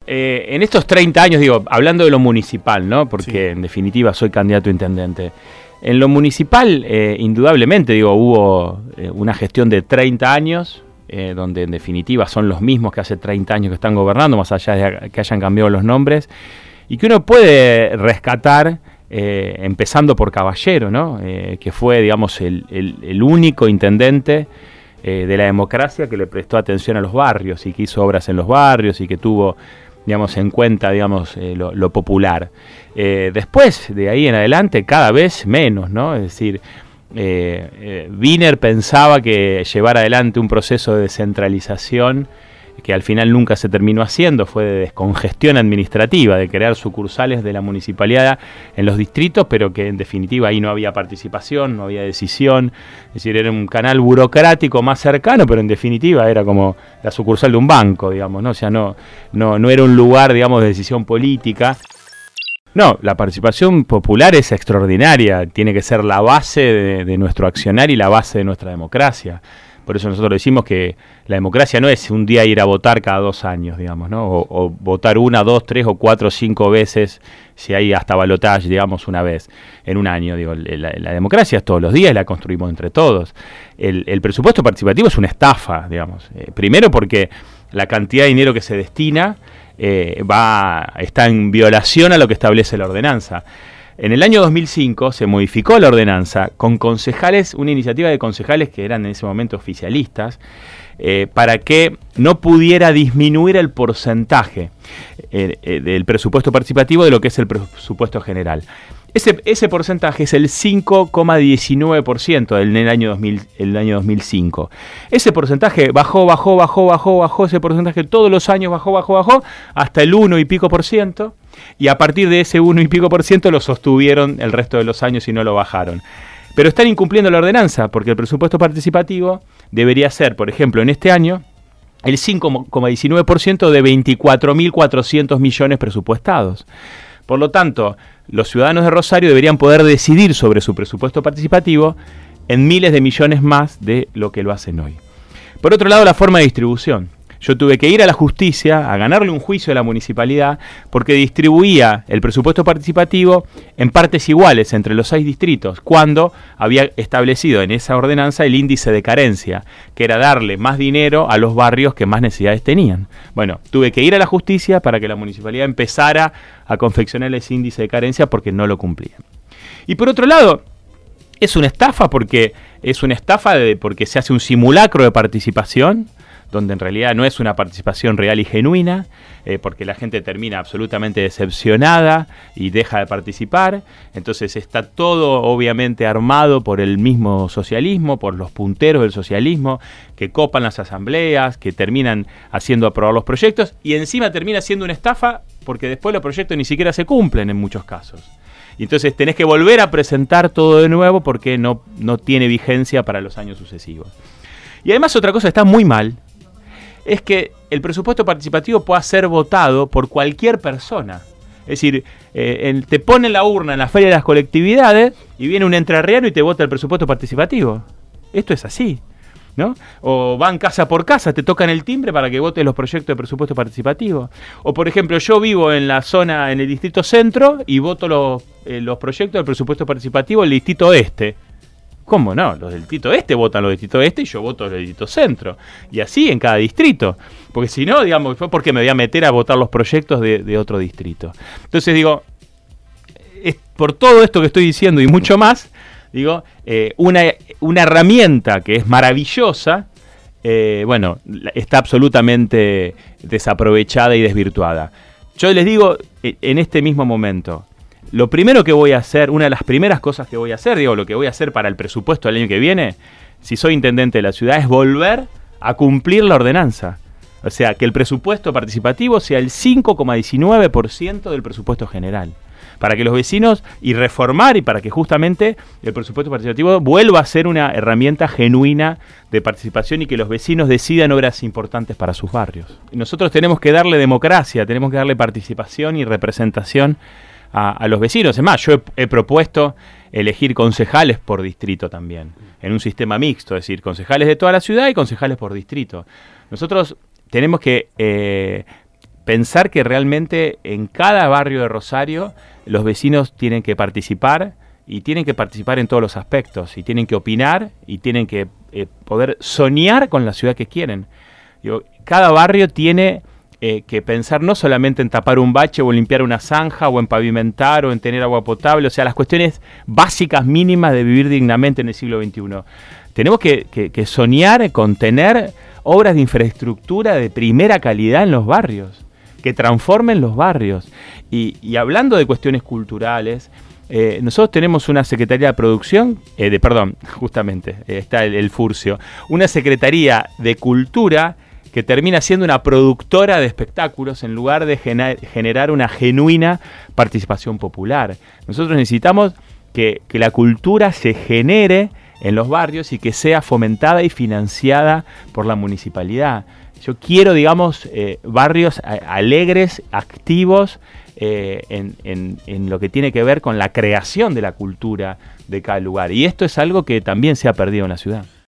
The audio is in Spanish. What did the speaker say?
en estos 30 años, digo, hablando de lo municipal, ¿no? Porque Sí. en definitiva soy candidato a intendente. En lo municipal, indudablemente, digo, hubo una gestión de 30 años, donde en definitiva son los mismos que hace 30 años que están gobernando, más allá de que hayan cambiado los nombres, y que uno puede rescatar, empezando por Caballero, ¿no? Que fue, digamos, el único intendente de la democracia que le prestó atención a los barrios y que hizo obras en los barrios y que tuvo, digamos, en cuenta, digamos, lo popular. Después, de ahí en adelante, cada vez menos, ¿no? Es decir, Wiener pensaba que llevar adelante un proceso de descentralización que al final nunca se terminó haciendo, fue de descongestión administrativa, de crear sucursales de la municipalidad en los distritos, pero que en definitiva ahí no había participación, no había decisión, es decir, era un canal burocrático más cercano, pero en definitiva era como la sucursal de un banco, digamos, ¿no? O sea, no era un lugar, digamos, de decisión política. No, la participación popular es extraordinaria, tiene que ser la base de nuestro accionar y la base de nuestra democracia. Por eso nosotros decimos que la democracia no es un día ir a votar cada 2 años, digamos, ¿no? O votar 1, 2, 3 o 4 o 5 veces, si hay hasta balotaje, digamos, una vez en un año. Digo, la democracia es todos los días y la construimos entre todos. El presupuesto participativo es una estafa, digamos. Primero porque la cantidad de dinero que se destina está en violación a lo que establece la ordenanza. En el año 2005 se modificó la ordenanza con concejales, una iniciativa de concejales que eran en ese momento oficialistas, para que no pudiera disminuir el porcentaje del presupuesto participativo de lo que es el presupuesto general. Ese porcentaje es el 5,19% del año 2005. Ese porcentaje bajó, ese porcentaje todos los años bajó, hasta el 1 y pico por ciento, y a partir de ese 1 y pico por ciento lo sostuvieron el resto de los años y no lo bajaron. Pero están incumpliendo la ordenanza, porque el presupuesto participativo debería ser, por ejemplo, en este año, el 5,19% de 24.400 millones presupuestados. Por lo tanto, los ciudadanos de Rosario deberían poder decidir sobre su presupuesto participativo en miles de millones más de lo que lo hacen hoy. Por otro lado, la forma de distribución. Yo tuve que ir a la justicia a ganarle un juicio a la municipalidad porque distribuía el presupuesto participativo en partes iguales entre los 6 distritos, cuando había establecido en esa ordenanza el índice de carencia, que era darle más dinero a los barrios que más necesidades tenían. Bueno, tuve que ir a la justicia para que la municipalidad empezara a confeccionar ese índice de carencia porque no lo cumplían. Y por otro lado, es una estafa porque se hace un simulacro de participación, donde en realidad no es una participación real y genuina, porque la gente termina absolutamente decepcionada y deja de participar. Entonces está todo obviamente armado por el mismo socialismo, por los punteros del socialismo, que copan las asambleas, que terminan haciendo aprobar los proyectos, y encima termina siendo una estafa porque después los proyectos ni siquiera se cumplen en muchos casos. Y entonces tenés que volver a presentar todo de nuevo porque no tiene vigencia para los años sucesivos. Y además otra cosa que está muy mal, es que el presupuesto participativo pueda ser votado por cualquier persona. Es decir, te ponen la urna en la Feria de las Colectividades y viene un entrerriano y te vota el presupuesto participativo. Esto es así, ¿no? O van casa por casa, te tocan el timbre para que votes los proyectos de presupuesto participativo. O por ejemplo, yo vivo en la zona, en el distrito centro, y voto los proyectos del presupuesto participativo del distrito oeste. ¿Cómo no? Los del distrito este votan los del distrito este y yo voto los del distrito centro. Y así en cada distrito. Porque si no, digamos, fue porque me voy a meter a votar los proyectos de otro distrito. Entonces digo, por todo esto que estoy diciendo y mucho más, digo, una herramienta que es maravillosa, está absolutamente desaprovechada y desvirtuada. Yo les digo, en este mismo momento, lo primero que voy a hacer, una de las primeras cosas que voy a hacer, lo que voy a hacer para el presupuesto del año que viene, si soy intendente de la ciudad, es volver a cumplir la ordenanza. O sea, que el presupuesto participativo sea el 5,19% del presupuesto general. Para que los vecinos, y reformar, y para que justamente el presupuesto participativo vuelva a ser una herramienta genuina de participación y que los vecinos decidan obras importantes para sus barrios. Nosotros tenemos que darle democracia, tenemos que darle participación y representación a los vecinos. Es más, yo he propuesto elegir concejales por distrito también, en un sistema mixto, es decir, concejales de toda la ciudad y concejales por distrito. Nosotros tenemos que pensar que realmente en cada barrio de Rosario los vecinos tienen que participar, y tienen que participar en todos los aspectos, y tienen que opinar, y tienen que poder soñar con la ciudad que quieren. Digo, cada barrio tiene que pensar no solamente en tapar un bache o en limpiar una zanja o en pavimentar o en tener agua potable, o sea, las cuestiones básicas mínimas de vivir dignamente en el siglo XXI. Tenemos que soñar con tener obras de infraestructura de primera calidad en los barrios, que transformen los barrios. Y hablando de cuestiones culturales, nosotros tenemos una Secretaría de Producción, justamente, está el Furcio, una Secretaría de Cultura que termina siendo una productora de espectáculos en lugar de generar una genuina participación popular. Nosotros necesitamos que la cultura se genere en los barrios y que sea fomentada y financiada por la municipalidad. Yo quiero, digamos, barrios alegres, activos, en lo que tiene que ver con la creación de la cultura de cada lugar. Y esto es algo que también se ha perdido en la ciudad.